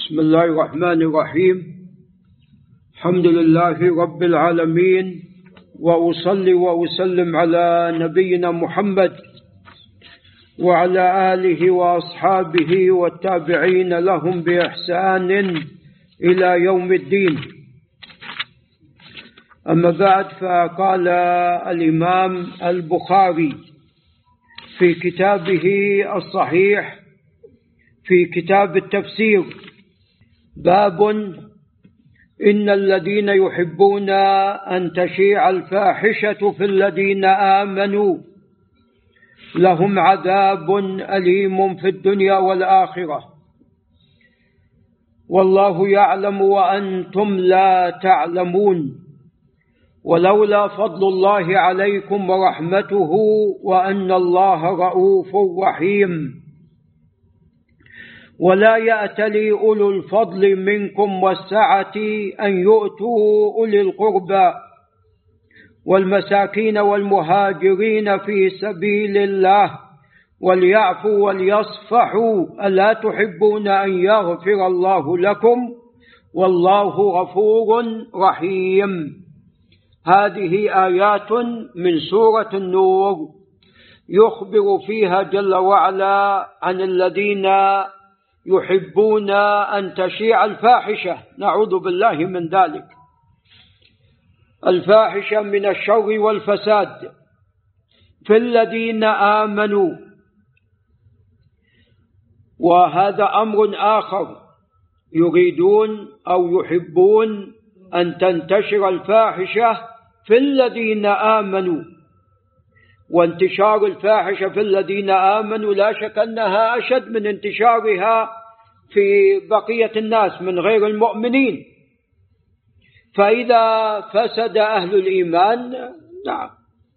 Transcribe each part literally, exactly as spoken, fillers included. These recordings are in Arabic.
بسم الله الرحمن الرحيم. الحمد لله رب العالمين، وأصلي وأسلم على نبينا محمد وعلى آله وأصحابه والتابعين لهم بإحسان إلى يوم الدين. أما بعد، فقال الإمام البخاري في كتابه الصحيح في كتاب التفسير: باب إن الذين يحبون أن تشيع الفاحشة في الذين آمنوا لهم عذاب أليم في الدنيا والآخرة والله يعلم وأنتم لا تعلمون ولولا فضل الله عليكم ورحمته وأن الله رؤوف رحيم. ولا يأتلي أولو الفضل منكم والسعة أن يؤتوا أولي القربى والمساكين والمهاجرين في سبيل الله وليعفوا وليصفحوا ألا تحبون أن يغفر الله لكم والله غفور رحيم. هذه آيات من سورة النور يخبر فيها جل وعلا عن الذين يحبون أن تشيع الفاحشة، نعوذ بالله من ذلك. الفاحشة من الشر والفساد في الذين آمنوا، وهذا أمر آخر، يريدون أو يحبون أن تنتشر الفاحشة في الذين آمنوا. وانتشار الفاحشة في الذين آمنوا لا شك أنها أشد من انتشارها في بقية الناس من غير المؤمنين. فإذا فسد أهل الإيمان، نعم،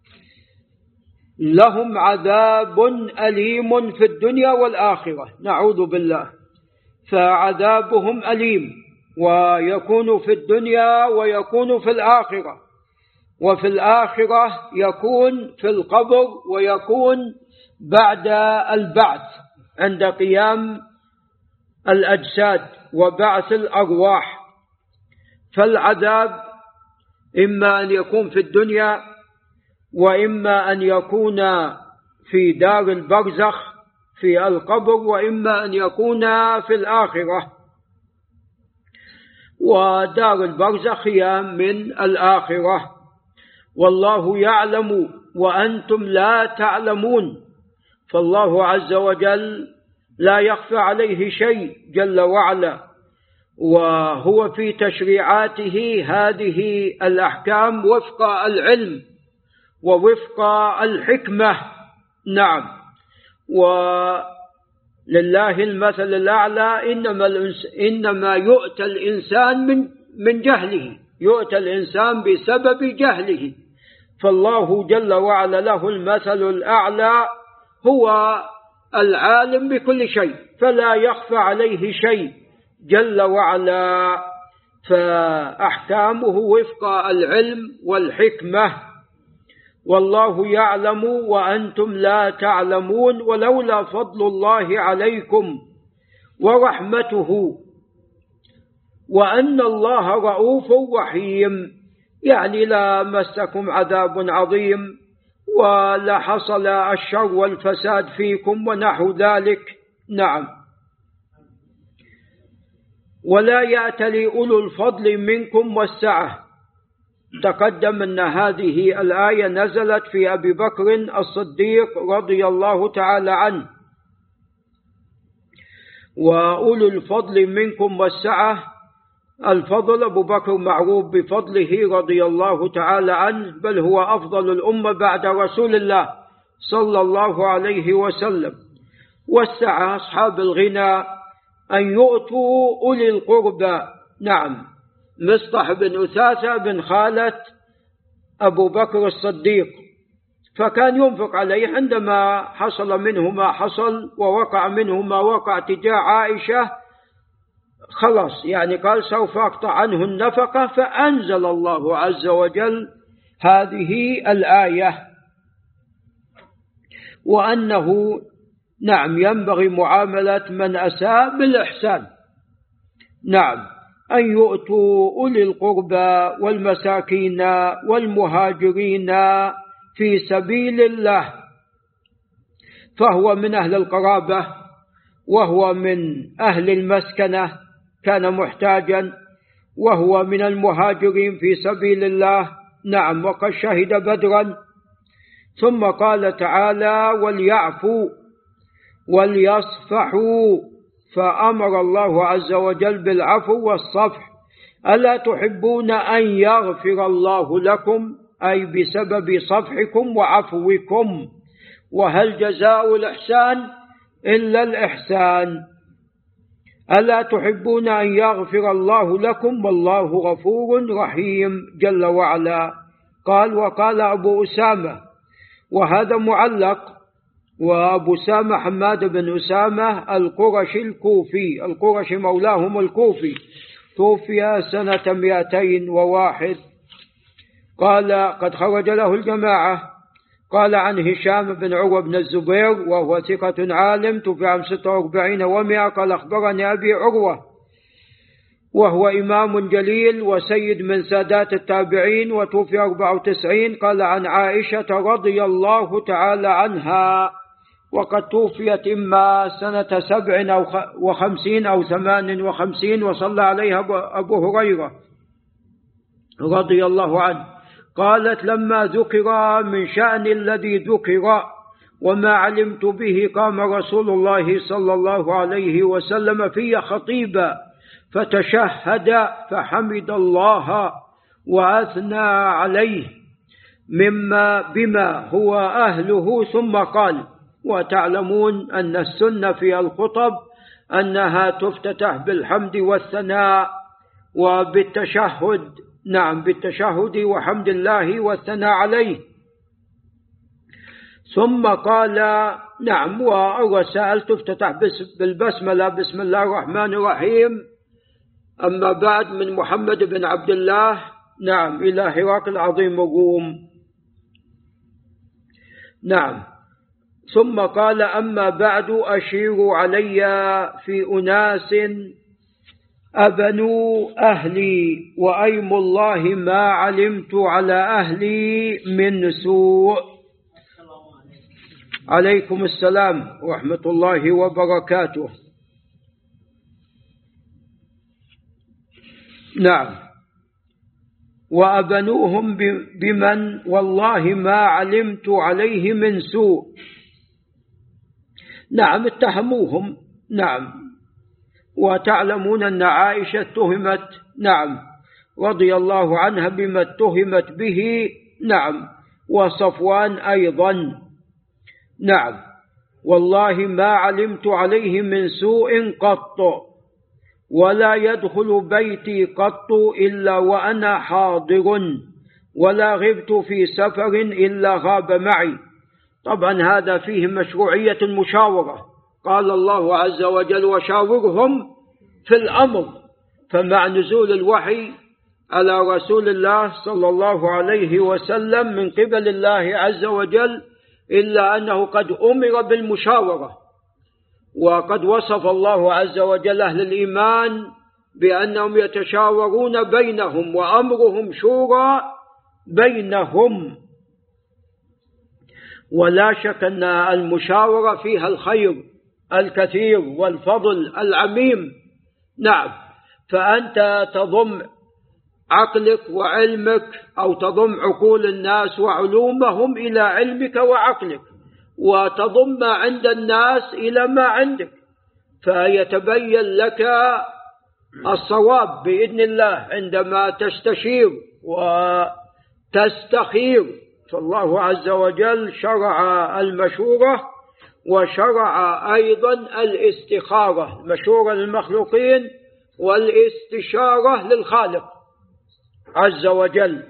لهم عذاب أليم في الدنيا والآخرة، نعوذ بالله. فعذابهم أليم، ويكون في الدنيا ويكون في الآخرة، وفي الآخرة يكون في القبر ويكون بعد البعث عند قيام الأجساد وبعث الأرواح. فالعذاب إما أن يكون في الدنيا وإما أن يكون في دار البرزخ في القبر وإما أن يكون في الآخرة، ودار البرزخ هي من الآخرة. والله يعلم وأنتم لا تعلمون، فالله عز وجل لا يخفى عليه شيء جل وعلا، وهو في تشريعاته هذه الأحكام وفق العلم ووفق الحكمة. نعم، ولله المثل الأعلى. إنما, إنما يؤتى الإنسان من, من جهله، يؤتى الإنسان بسبب جهله، فالله جل وعلا له المثل الأعلى، هو العالم بكل شيء فلا يخفى عليه شيء جل وعلا، فأحكامه وفق العلم والحكمة. والله يعلم وأنتم لا تعلمون ولولا فضل الله عليكم ورحمته وأن الله رؤوف رحيم، يعني لا مسكم عذاب عظيم ولا حصل الشر والفساد فيكم ونحو ذلك. نعم. ولا يأتلي أولو الفضل منكم والسعة. تقدم أن هذه الآية نزلت في أبي بكر الصديق رضي الله تعالى عنه. وأولو الفضل منكم والسعة، الفضل أبو بكر معروف بفضله رضي الله تعالى عنه، بل هو أفضل الأمة بعد رسول الله صلى الله عليه وسلم. والسعة أصحاب الغنى، أن يؤتوا أولي القربى. نعم، مصطح بن أثاثة بن خالة أبو بكر الصديق، فكان ينفق عليه عندما حصل منه ما حصل ووقع منه ما وقع تجاه عائشة، خلاص يعني قال سوف أقطع عنه النفقة، فأنزل الله عز وجل هذه الآية، وأنه نعم ينبغي معاملة من أساء بالإحسان، نعم أن يؤتوا أولي القربى والمساكين والمهاجرين في سبيل الله، فهو من أهل القرابة وهو من أهل المسكنة، كان محتاجا، وهو من المهاجرين في سبيل الله. نعم وقد شهد بدرا. ثم قال تعالى وليعفوا وليصفحوا، فأمر الله عز وجل بالعفو والصفح. ألا تحبون أن يغفر الله لكم؟ أي بسبب صفحكم وعفوكم. وهل جزاء الإحسان إلا الإحسان؟ ألا تحبون أن يغفر الله لكم والله غفور رحيم جل وعلا. قال وقال أبو أسامة، وهذا معلق، وأبو أسامة حماد بن أسامة القرشي الكوفي، القرشي مولاهم الكوفي، توفي سنة مئتين وواحد. قال قد خرج له الجماعة. قال عن هشام بن عروة بن الزبير وهو ثقة عالم، توفي عام ستة وأربعين ومئة. قال أخبرني أبي عروة وهو إمام جليل وسيد من سادات التابعين، وتوفي أربعة وتسعين. قال عن عائشة رضي الله تعالى عنها، وقد توفيت إما سنة سبع أو وخمسين أو ثمان وخمسين، وصلى عليها أبو هريرة رضي الله عنه. قالت لما ذكر من شأن الذي ذكر وما علمت به قام رسول الله صلى الله عليه وسلم في خطيبا فتشهد فحمد الله وأثنى عليه مما بما هو أهله، ثم قال وتعلمون أن السنة في الخطب أنها تفتتح بالحمد والثناء وبالتشهد. نعم بالتشهد وحمد الله والثناء عليه. ثم قال نعم والرسائل تفتتح بالبسملة بسم الله الرحمن الرحيم. أما بعد، من محمد بن عبد الله نعم إلى هرقل عظيم الروم. نعم ثم قال أما بعد أشيروا علي في أناس أبنوا أهلي وأيم الله ما علمت على أهلي من سوء. عليكم السلام ورحمة الله وبركاته. نعم وأبنوهم بمن والله ما علمت عليه من سوء. نعم اتهموهم. نعم وتعلمون أن عائشة اتهمت نعم رضي الله عنها بما اتهمت به. نعم وصفوان أيضا. نعم والله ما علمت عليه من سوء قط، ولا يدخل بيتي قط إلا وأنا حاضر، ولا غبت في سفر إلا غاب معي. طبعا هذا فيه مشروعية المشاورة. قال الله عز وجل وشاورهم في الأمر، فمع نزول الوحي على رسول الله صلى الله عليه وسلم من قبل الله عز وجل إلا أنه قد أمر بالمشاورة. وقد وصف الله عز وجل أهل الإيمان بأنهم يتشاورون بينهم وأمرهم شورى بينهم. ولا شك أن المشاورة فيها الخير الكثير والفضل العميم. نعم فأنت تضم عقلك وعلمك أو تضم عقول الناس وعلومهم إلى علمك وعقلك، وتضم ما عند الناس إلى ما عندك، فيتبين لك الصواب بإذن الله عندما تستشير وتستخير. فالله عز وجل شرع المشورة وشرع أيضا الاستخارة، المشورة للمخلوقين والاستشارة للخالق عز وجل.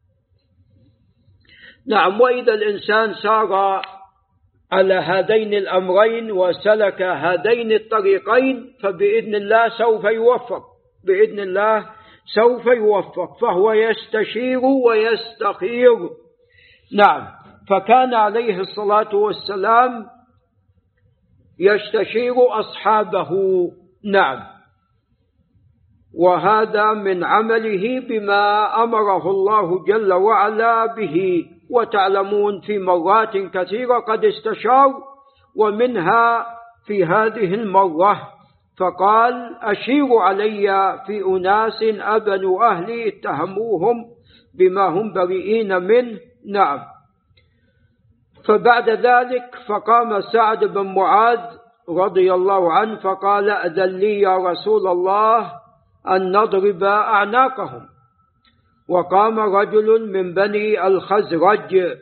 نعم وإذا الإنسان سار على هذين الأمرين وسلك هذين الطريقين فبإذن الله سوف يوفق، بإذن الله سوف يوفق، فهو يستشير ويستخير. نعم فكان عليه الصلاة والسلام يستشير أصحابه. نعم وهذا من عمله بما أمره الله جل وعلا به. وتعلمون في مرات كثيرة قد استشار، ومنها في هذه المرة، فقال أشيروا علي في أناس أبنوا أهلي اتهموهم بما هم بريئين منه. نعم. فبعد ذلك فقام سعد بن معاذ رضي الله عنه فقال أذن لي يا رسول الله أن نضرب أعناقهم. وقام رجل من بني الخزرج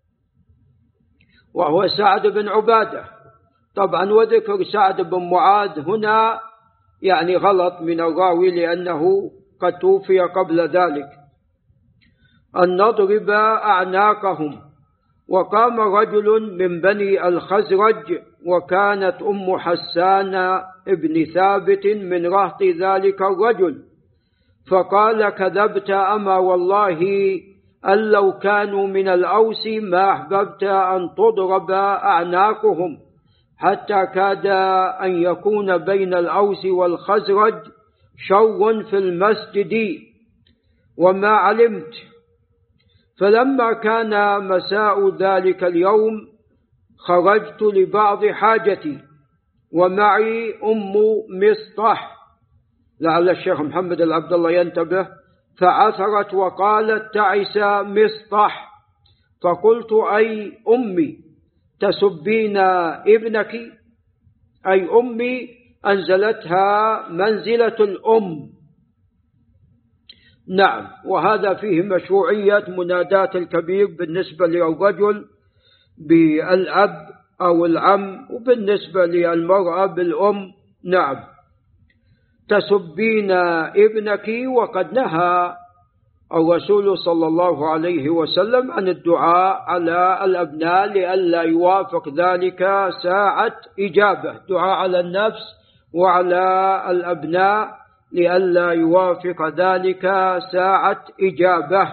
وهو سعد بن عبادة. طبعا وذكر سعد بن معاذ هنا يعني غلط من الراوي لأنه قد توفي قبل ذلك. أن نضرب أعناقهم. وقام رجل من بني الخزرج وكانت أم حسان ابن ثابت من رهط ذلك الرجل، فقال كذبت أما والله أن لو كانوا من الأوس ما أحببت أن تضرب أعناقهم، حتى كاد أن يكون بين الأوس والخزرج شر في المسجد وما علمت. فلما كان مساء ذلك اليوم خرجت لبعض حاجتي ومعي أم مصطح، لعل الشيخ محمد العبد الله ينتبه، فعثرت وقالت تعس مصطح. فقلت أي أمي تسبين ابنك؟ أي أمي أنزلتها منزلة الأم. نعم. وهذا فيه مشروعية مناداة الكبير بالنسبة للرجل بالأب أو العم، وبالنسبة للمرأة بالأم. نعم. تسبين ابنك، وقد نهى الرسول صلى الله عليه وسلم عن الدعاء على الأبناء لئلا يوافق ذلك ساعة إجابة، دعاء على النفس وعلى الأبناء لئلا يوافق ذلك ساعة إجابة.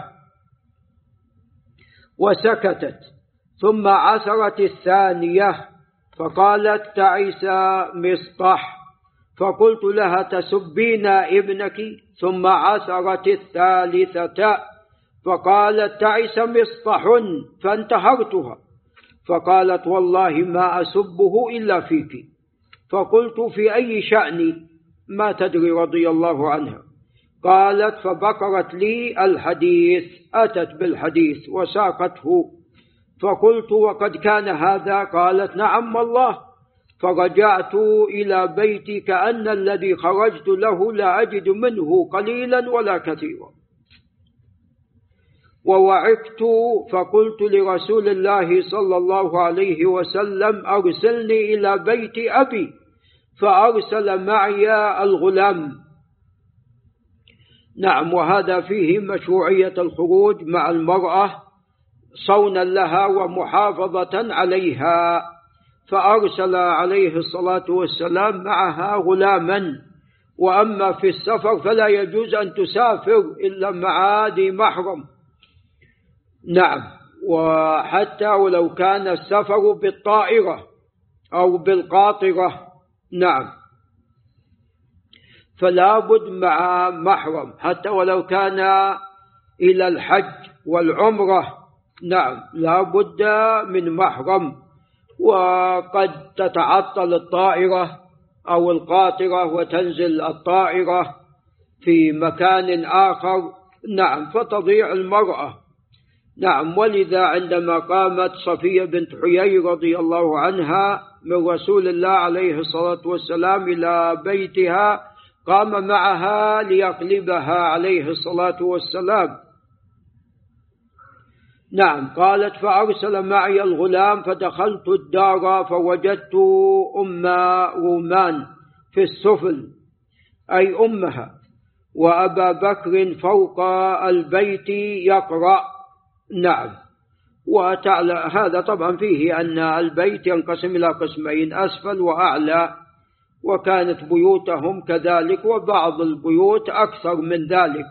وسكتت. ثم عثرت الثانية فقالت تعس مصطح. فقلت لها تسبين ابنك؟ ثم عثرت الثالثة فقالت تعس مصطح، فانتهرتها. فقالت والله ما أسبه إلا فيك. فقلت في أي شأن؟ ما تدري رضي الله عنها. قالت فبكرت لي الحديث، أتت بالحديث وساقته. فقلت وقد كان هذا؟ قالت نعم والله. فرجعت إلى بيتي كأن الذي خرجت له لا أجد منه قليلا ولا كثيرا. ووعكت فقلت لرسول الله صلى الله عليه وسلم أرسلني إلى بيت أبي، فأرسل معي الغلام. نعم. وهذا فيه مشروعية الخروج مع المرأة صونا لها ومحافظة عليها. فأرسل عليه الصلاة والسلام معها غلاما. وأما في السفر فلا يجوز أن تسافر إلا مع ذي محرم. نعم. وحتى ولو كان السفر بالطائرة أو بالقاطرة. نعم. فلا بد مع محرم حتى ولو كان إلى الحج والعمرة. نعم. لا بد من محرم. وقد تتعطل الطائرة أو القاطرة وتنزل الطائرة في مكان آخر. نعم. فتضيع المرأة. نعم. ولذا عندما قامت صفية بنت حيي رضي الله عنها من رسول الله عليه الصلاة والسلام إلى بيتها قام معها ليقلبها عليه الصلاة والسلام. نعم. قالت فأرسل معي الغلام فدخلت الدار فوجدت أم رومان في السفل أي أمها، وأبا بكر فوق البيت يقرأ. نعم. وتعالى هذا طبعا فيه أن البيت ينقسم إلى قسمين، أسفل وأعلى، وكانت بيوتهم كذلك، وبعض البيوت أكثر من ذلك.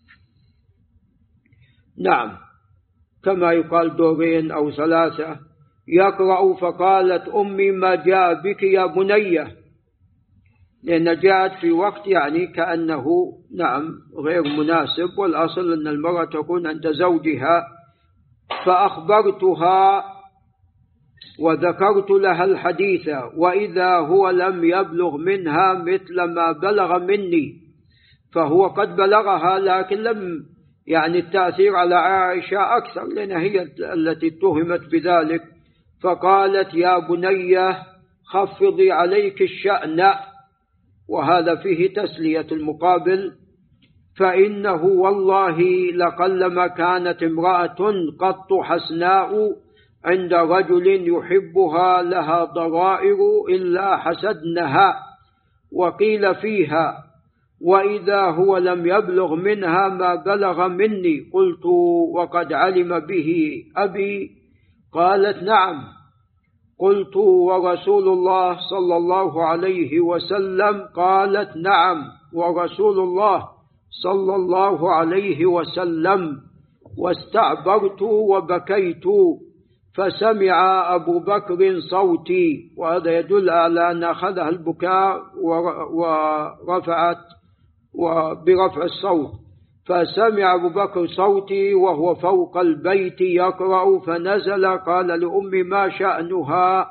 نعم. كما يقال دورين أو ثلاثة. يقرأ فقالت أمي ما جاء بك يا بنية؟ لأن جاءت في وقت يعني كأنه نعم غير مناسب، والأصل أن المرأة تكون عند زوجها. فأخبرتها وذكرت لها الحديث، وإذا هو لم يبلغ منها مثل ما بلغ مني، فهو قد بلغها لكن لم يعني التأثير على عائشة أكثر لأن هي التي اتهمت بذلك. فقالت يا بني خفضي عليك الشأن، وهذا فيه تسلية المقابل، فإنه والله لقلما كانت امرأة قط حسناء عند رجل يحبها لها ضرائر إلا حسدنها. وقيل فيها وإذا هو لم يبلغ منها ما بلغ مني. قلت وقد علم به أبي؟ قالت نعم. قلت ورسول الله صلى الله عليه وسلم؟ قالت نعم ورسول الله صلى الله عليه وسلم. واستعبرت وبكيت، فسمع أبو بكر صوتي، وهذا يدل على أن أخذها البكاء ورفعت وبرفع الصوت. فسمع أبو بكر صوتي وهو فوق البيت يقرأ، فنزل قال لأمي ما شأنها؟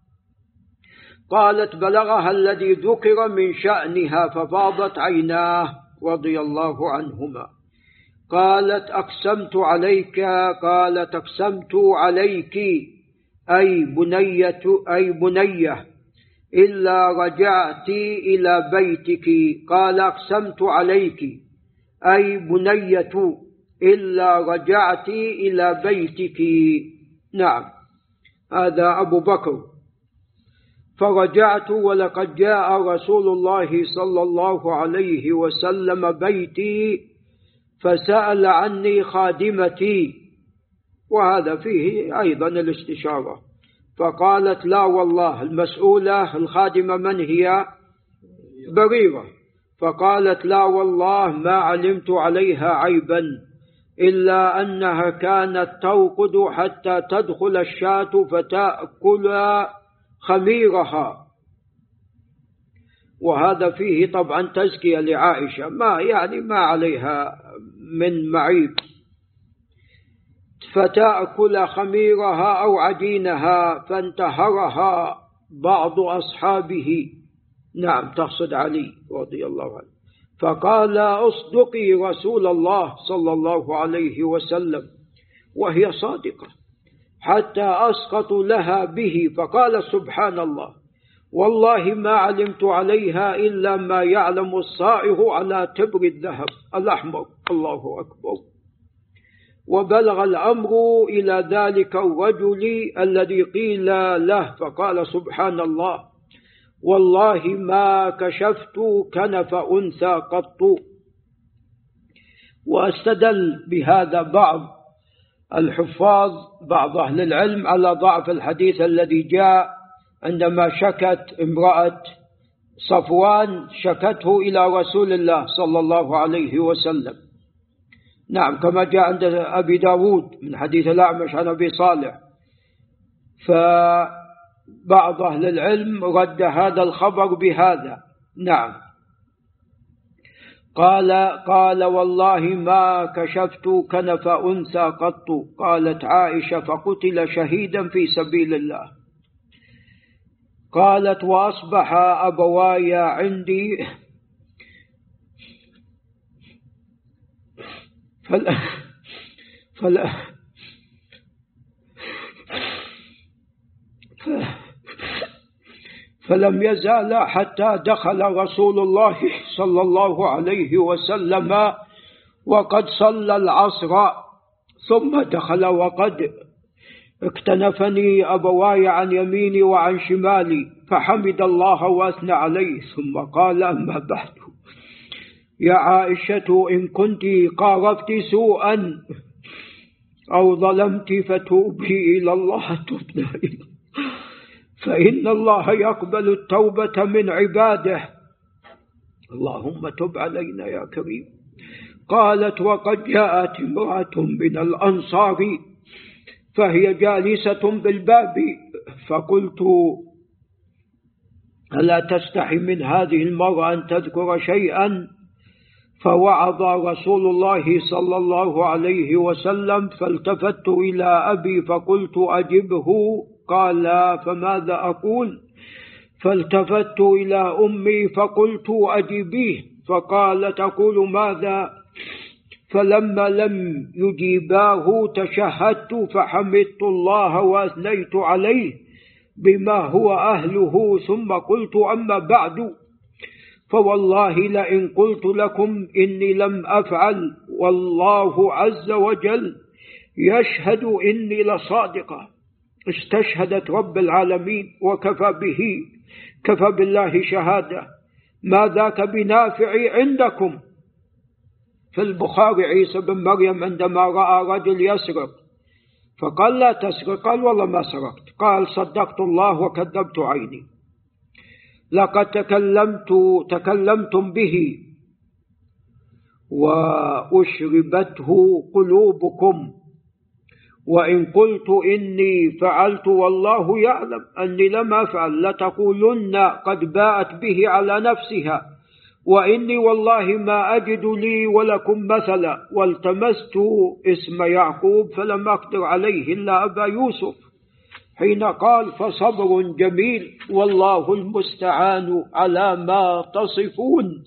قالت بلغها الذي ذكر من شأنها، ففاضت عيناه رضي الله عنهما. قالت أقسمت عليك؟ قالت أقسمت عليك أي بنية أي بنية إلا رجعت إلى بيتك. قال أقسمت عليك أي بنية إلا رجعت إلى بيتك. نعم، هذا أبو بكر. فرجعت ولقد جاء رسول الله صلى الله عليه وسلم بيتي فسأل عني خادمتي، وهذا فيه أيضا الاستشارة. فقالت لا والله. المسؤولة الخادمة من هي؟ بريرة. فقالت لا والله ما علمت عليها عيبا إلا أنها كانت توقد حتى تدخل الشاة فتأكل خميرها. وهذا فيه طبعا تزكية لعائشة، ما يعني ما عليها من معيب. فتأكل خميرها أو عجينها، فانتهرها بعض أصحابه، نعم تقصد علي رضي الله عنه، فقال أصدقي رسول الله صلى الله عليه وسلم، وهي صادقة، حتى أسقط لها به. فقال سبحان الله والله ما علمت عليها إلا ما يعلم الصائغ على تبر الذهب الأحمر. الله أكبر. وبلغ الأمر إلى ذلك الرجل الذي قيل له، فقال سبحان الله والله ما كشفت كنف أنثى قط. واستدل بهذا بعض الحفاظ بعض أهل العلم على ضعف الحديث الذي جاء عندما شكت امرأة صفوان شكته إلى رسول الله صلى الله عليه وسلم، نعم كما جاء عند أبي داود من حديث الأعمش عن أبي صالح. فبعض أهل العلم رد هذا الخبر بهذا. نعم قال قال والله ما كشفت كنف أنثى قط. قالت عائشة فقتل شهيدا في سبيل الله. قالت وأصبح أبواي عندي فلا فلا فلم يزال حتى دخل رسول الله صلى الله عليه وسلم وقد صلى العصر، ثم دخل وقد اكتنفني أبواي عن يميني وعن شمالي، فحمد الله وأثنى عليه، ثم قال أما بعد يا عائشة إن كنت قارفت سوءا أو ظلمت فتوبي إلى الله تبنا إليه، فإن الله يقبل التوبة من عباده، اللهم تب علينا يا كريم. قالت وقد جاءت امرأة من الأنصار فهي جالسة بالباب، فقلت ألا تستحي من هذه المرأة أن تذكر شيئا؟ فوعظ رسول الله صلى الله عليه وسلم، فالتفت إلى أبي فقلت أجبه. قال فماذا أقول؟ فالتفت إلى أمي فقلت أجبيه، فقال تقول ماذا؟ فلما لم يجيباه تشهدت فحمدت الله وأثنيت عليه بما هو أهله، ثم قلت أما بعد فوالله لئن قلت لكم إني لم أفعل والله عز وجل يشهد إني لصادقة. استشهدت رب العالمين وكفى به كفى بالله شهادة، ما ذاك بنافع عندكم. في البخاري عيسى بن مريم عندما رأى رجل يسرق فقال لا تسرق، قال والله ما سرقت، قال صدقت الله وكذبت عيني. لقد تكلمت تكلمتم به وأشربته قلوبكم، وإن قلت إني فعلت والله يعلم أني لم أفعل لتقولن قد باءت به على نفسها، وإني والله ما أجد لي ولكم مثلا. والتمست اسم يعقوب فلم أقدر عليه إلا أبا يوسف، حين قال فصبر جميل والله المستعان على ما تصفون.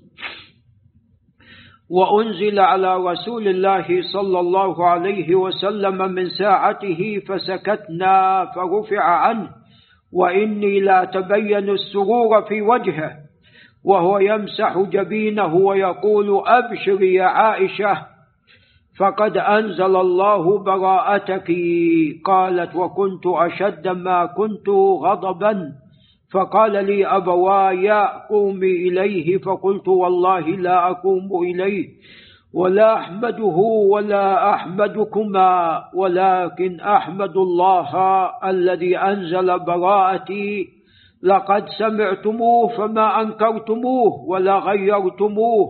وأنزل على رسول الله صلى الله عليه وسلم من ساعته فسكتنا فرفع عنه، وإني لا تبين السرور في وجهه وهو يمسح جبينه ويقول أبشر يا عائشة فقد أنزل الله براءتك. قالت وكنت أشد ما كنت غضبا، فقال لي أبواي قومي إليه، فقلت والله لا أقوم إليه ولا أحمده ولا أحمدكما، ولكن أحمد الله الذي أنزل براءتي. لقد سمعتموه فما أنكرتموه ولا غيرتموه.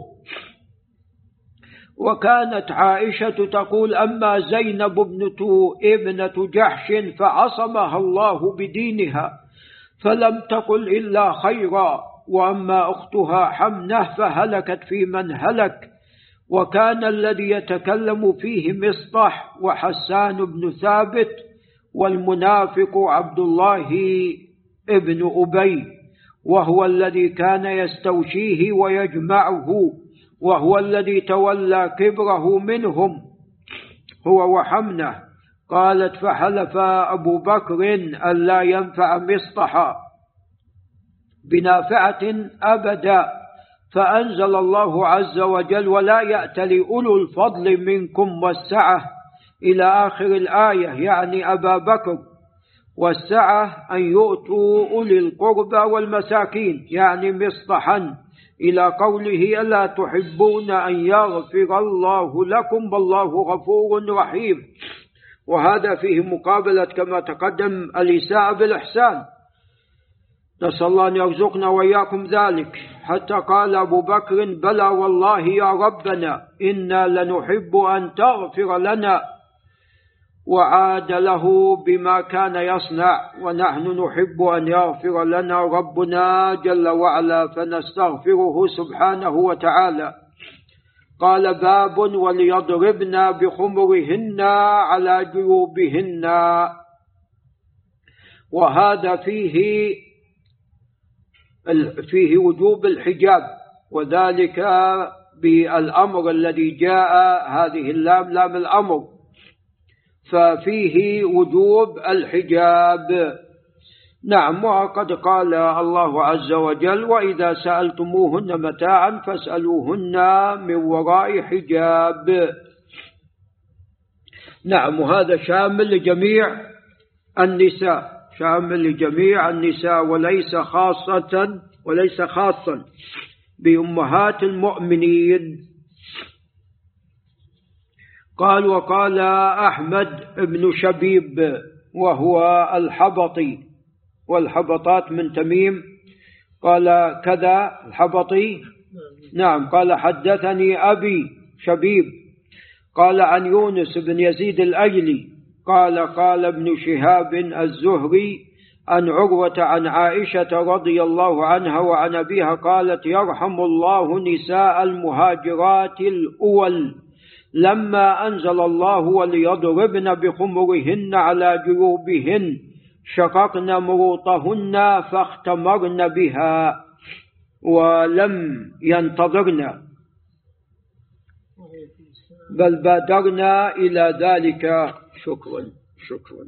وكانت عائشة تقول أما زينب ابنة ابنة جحش فعصمها الله بدينها فلم تقل إلا خيرا، وأما أختها حمنة فهلكت في من هلك. وكان الذي يتكلم فيه مصطح وحسان بن ثابت والمنافق عبد الله ابن أبي، وهو الذي كان يستوشيه ويجمعه، وهو الذي تولى كبره منهم هو وحمنة. قالت فحلف أبو بكر ألا ينفع مصطحا بنافعة أبدا، فأنزل الله عز وجل ولا يأتل أولو الفضل منكم والسعة إلى آخر الآية، يعني أبا بكر. والسعة أن يؤتوا أولي القربى والمساكين، يعني مصطحا، إلى قوله ألا تحبون أن يغفر الله لكم والله غفور رحيم. وهذا فيه مقابلة كما تقدم الإساءة بالإحسان، نسأل الله أن يرزقنا وإياكم ذلك. حتى قال أبو بكر بلى والله يا ربنا إنا لنحب أن تغفر لنا، وعاد له بما كان يصنع، ونحن نحب أن يغفر لنا ربنا جل وعلا فنستغفره سبحانه وتعالى. قال باب وليضربن بخمرهن على جيوبهن. وهذا فيه فيه وجوب الحجاب، وذلك بالأمر الذي جاء، هذه اللام لام الأمر، ففيه وجوب الحجاب. نعم، وقد قال الله عز وجل وإذا سألتموهن متاعا فاسألوهن من وراء حجاب. نعم، وهذا شامل لجميع النساء، شامل لجميع النساء، وليس خاصة وليس خاصا بأمهات المؤمنين. قال وقال أحمد بن شبيب وهو الحبطي، والحبطات من تميم، قال كذا الحبطي. نعم، قال حدثني أبي شبيب قال عن يونس بن يزيد الأيلي قال قال ابن شهاب الزهري عن عروة عن عائشة رضي الله عنها وعن أبيها قالت يرحم الله نساء المهاجرات الأول لما أنزل الله وليضربن بخمرهن على جيوبهن شققن مروطهن فاختمرن بها ولم ينتظرن بل بادرنا إلى ذلك. شكرا شكرا.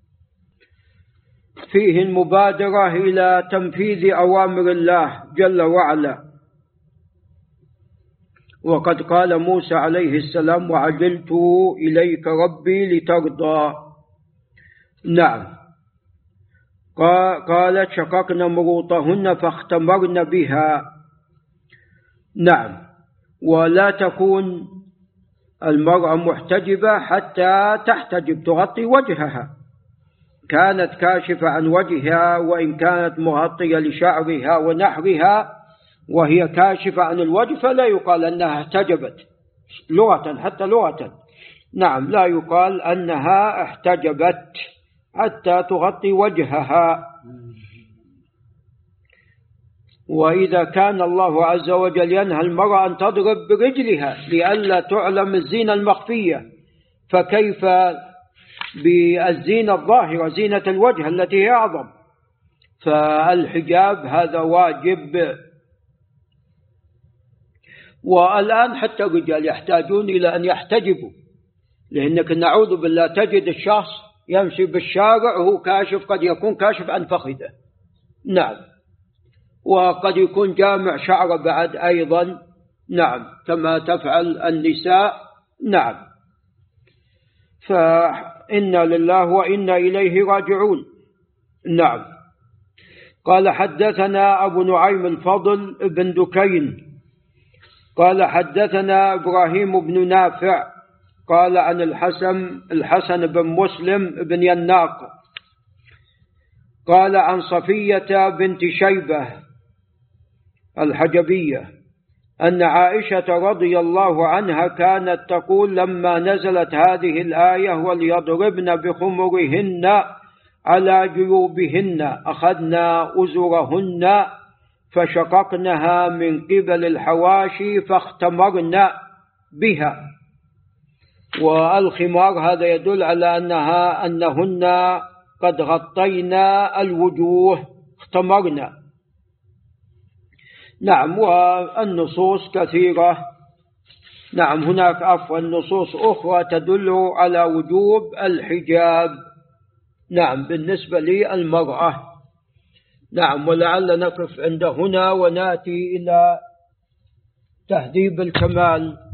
فيه المبادرة إلى تنفيذ أوامر الله جل وعلا. وقد قال موسى عليه السلام وعجلت إليك ربي لترضى. نعم. قالت شققن مروطهن فاختمرن بها. نعم. ولا تكون المرأة محتجبة حتى تحتجب، تغطي وجهها، كانت كاشفة عن وجهها وإن كانت مغطية لشعرها ونحرها وهي كاشفة عن الوجه فلا يقال أنها احتجبت لغة، حتى لغة. نعم، لا يقال أنها احتجبت حتى تغطي وجهها. وإذا كان الله عز وجل ينهى المرأة أن تضرب برجلها لئلا تعلم الزينة المخفية، فكيف بالزينة الظاهرة زينة الوجه التي هي أعظم؟ فالحجاب هذا واجب. والآن حتى الرجال يحتاجون إلى أن يحتجبوا، لأنك نعوذ بالله تجد الشخص يمشي بالشارع وهو كاشف، قد يكون كاشف عن فخذه. نعم. وقد يكون جامع شعره بعد أيضا. نعم، كما تفعل النساء. نعم. فإنا لله وإنا إليه راجعون. نعم. قال حدثنا أبو نعيم الفضل بن دكين قال حدثنا إبراهيم بن نافع قال عن الحسن الحسن بن مسلم بن يناق قال عن صفية بنت شيبة الحجبية أن عائشة رضي الله عنها كانت تقول لما نزلت هذه الآية وليضربن بخمرهن على جيوبهن أخذنا أزرهن فشققنها من قبل الحواشي فاختمرن بها. والخمار هذا يدل على أنها أنهن قد غطينا الوجوه، اختمرنا. نعم. والنصوص كثيرة. نعم، هناك عفوا نصوص أخرى تدل على وجوب الحجاب. نعم، بالنسبة للمرأة. نعم. ولعل نقف عند هنا ونأتي إلى تهذيب الكمال.